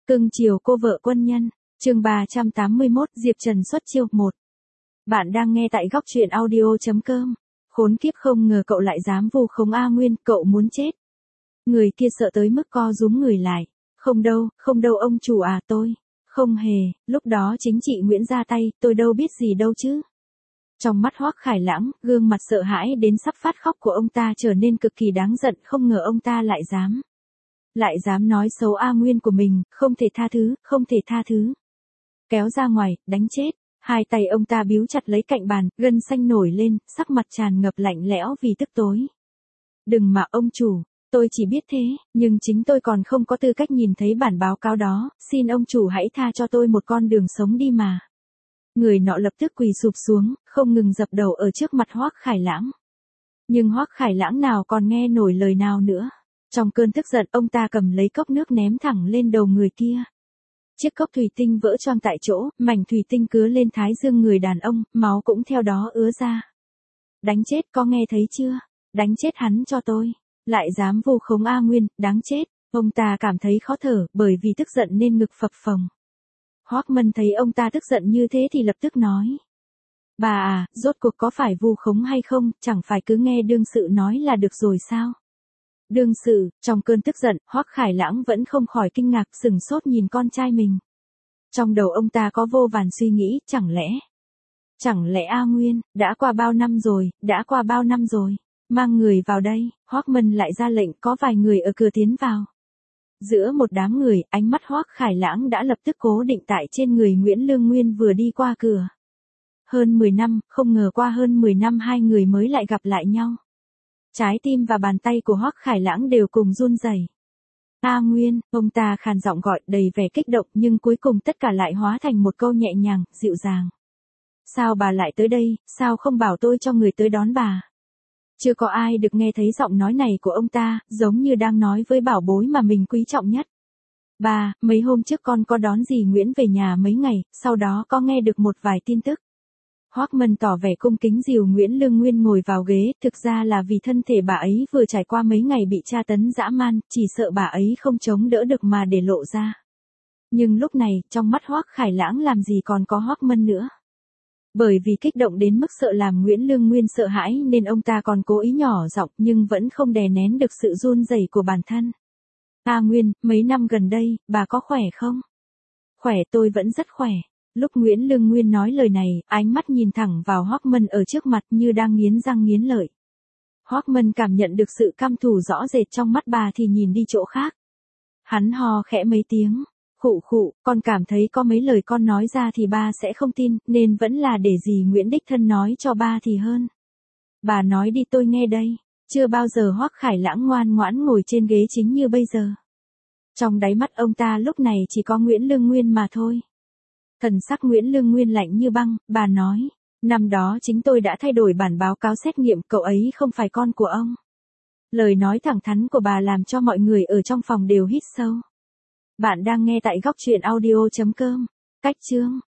Cưng chiều cô vợ quân nhân, chương 381 Diệp Trần xuất chiêu 1. Bạn đang nghe tại góc truyện audio.com. Khốn kiếp, không ngờ cậu lại dám vu khống A Nguyên, cậu muốn chết. Người kia sợ tới mức co rúm người lại. Không đâu ông chủ à, tôi. Không hề, lúc đó chính chị Nguyễn ra tay, tôi đâu biết gì đâu chứ. Trong mắt Hoắc Khải Lãng, gương mặt sợ hãi đến sắp phát khóc của ông ta trở nên cực kỳ đáng giận, không ngờ ông ta lại dám nói xấu A Nguyên của mình, không thể tha thứ. Kéo ra ngoài, đánh chết. Hai tay ông ta bíu chặt lấy cạnh bàn, gân xanh nổi lên, sắc mặt tràn ngập lạnh lẽo vì tức tối. Đừng mà ông chủ, tôi chỉ biết thế, nhưng chính tôi còn không có tư cách nhìn thấy bản báo cáo đó, xin ông chủ hãy tha cho tôi một con đường sống đi mà. Người nọ lập tức quỳ sụp xuống, không ngừng dập đầu ở trước mặt Hoắc Khải Lãng. Nhưng Hoắc Khải Lãng nào còn nghe nổi lời nào nữa. Trong cơn tức giận, ông ta cầm lấy cốc nước ném thẳng lên đầu người kia. Chiếc cốc thủy tinh vỡ choang tại chỗ, mảnh thủy tinh cứa lên thái dương người đàn ông, máu cũng theo đó ứa ra. Đánh chết, có nghe thấy chưa? Đánh chết hắn cho tôi. Lại dám vu khống A Nguyên, đáng chết. Ông ta cảm thấy khó thở, bởi vì tức giận nên ngực phập phồng. Hoắc Mân thấy ông ta tức giận như thế thì lập tức nói. Bà à, rốt cuộc có phải vu khống hay không, chẳng phải cứ nghe đương sự nói là được rồi sao? Đương sự, trong cơn tức giận, Hoắc Khải Lãng vẫn không khỏi kinh ngạc, sửng sốt nhìn con trai mình. Trong đầu ông ta có vô vàn suy nghĩ, chẳng lẽ A Nguyên, đã qua bao năm rồi, mang người vào đây. Hoắc Mân lại ra lệnh, có vài người ở cửa tiến vào. Giữa một đám người, ánh mắt Hoắc Khải Lãng đã lập tức cố định tại trên người Nguyễn Lương Nguyên vừa đi qua cửa. Hơn 10 năm, không ngờ qua hơn 10 năm hai người mới lại gặp lại nhau. Trái tim và bàn tay của Hoắc Khải Lãng đều cùng run rẩy. A Nguyên, ông ta khàn giọng gọi đầy vẻ kích động, nhưng cuối cùng tất cả lại hóa thành một câu nhẹ nhàng, dịu dàng. Sao bà lại tới đây, sao không bảo tôi cho người tới đón bà? Chưa có ai được nghe thấy giọng nói này của ông ta, giống như đang nói với bảo bối mà mình quý trọng nhất. Bà, mấy hôm trước con có đón dì Nguyễn về nhà mấy ngày, sau đó có nghe được một vài tin tức. Hoắc Mân tỏ vẻ cung kính dìu Nguyễn Lương Nguyên ngồi vào ghế, thực ra là vì thân thể bà ấy vừa trải qua mấy ngày bị tra tấn dã man, chỉ sợ bà ấy không chống đỡ được mà để lộ ra. Nhưng lúc này, trong mắt Hoắc Khải Lãng làm gì còn có Hoắc Mân nữa. Bởi vì kích động đến mức sợ làm Nguyễn Lương Nguyên sợ hãi nên ông ta còn cố ý nhỏ giọng nhưng vẫn không đè nén được sự run rẩy của bản thân. A Nguyên, mấy năm gần đây, bà có khỏe không? Khỏe, tôi vẫn rất khỏe. Lúc Nguyễn Lương Nguyên nói lời này, ánh mắt nhìn thẳng vào Hoắc Mân ở trước mặt như đang nghiến răng nghiến lợi. Hoắc Mân cảm nhận được sự căm thù rõ rệt trong mắt bà thì nhìn đi chỗ khác. Hắn ho khẽ mấy tiếng. Khụ, con cảm thấy có mấy lời con nói ra thì ba sẽ không tin, nên vẫn là để dì Nguyễn đích thân nói cho ba thì hơn. Bà nói đi tôi nghe đây. Chưa bao giờ Hoắc Khải Lãng ngoan ngoãn ngồi trên ghế chính như bây giờ. Trong đáy mắt ông ta lúc này chỉ có Nguyễn Lương Nguyên mà thôi. Thần sắc Nguyễn Lương Nguyên lạnh như băng, bà nói, năm đó chính tôi đã thay đổi bản báo cáo xét nghiệm, cậu ấy không phải con của ông. Lời nói thẳng thắn của bà làm cho mọi người ở trong phòng đều hít sâu. Bạn đang nghe tại góc truyện audio.com. Cách chương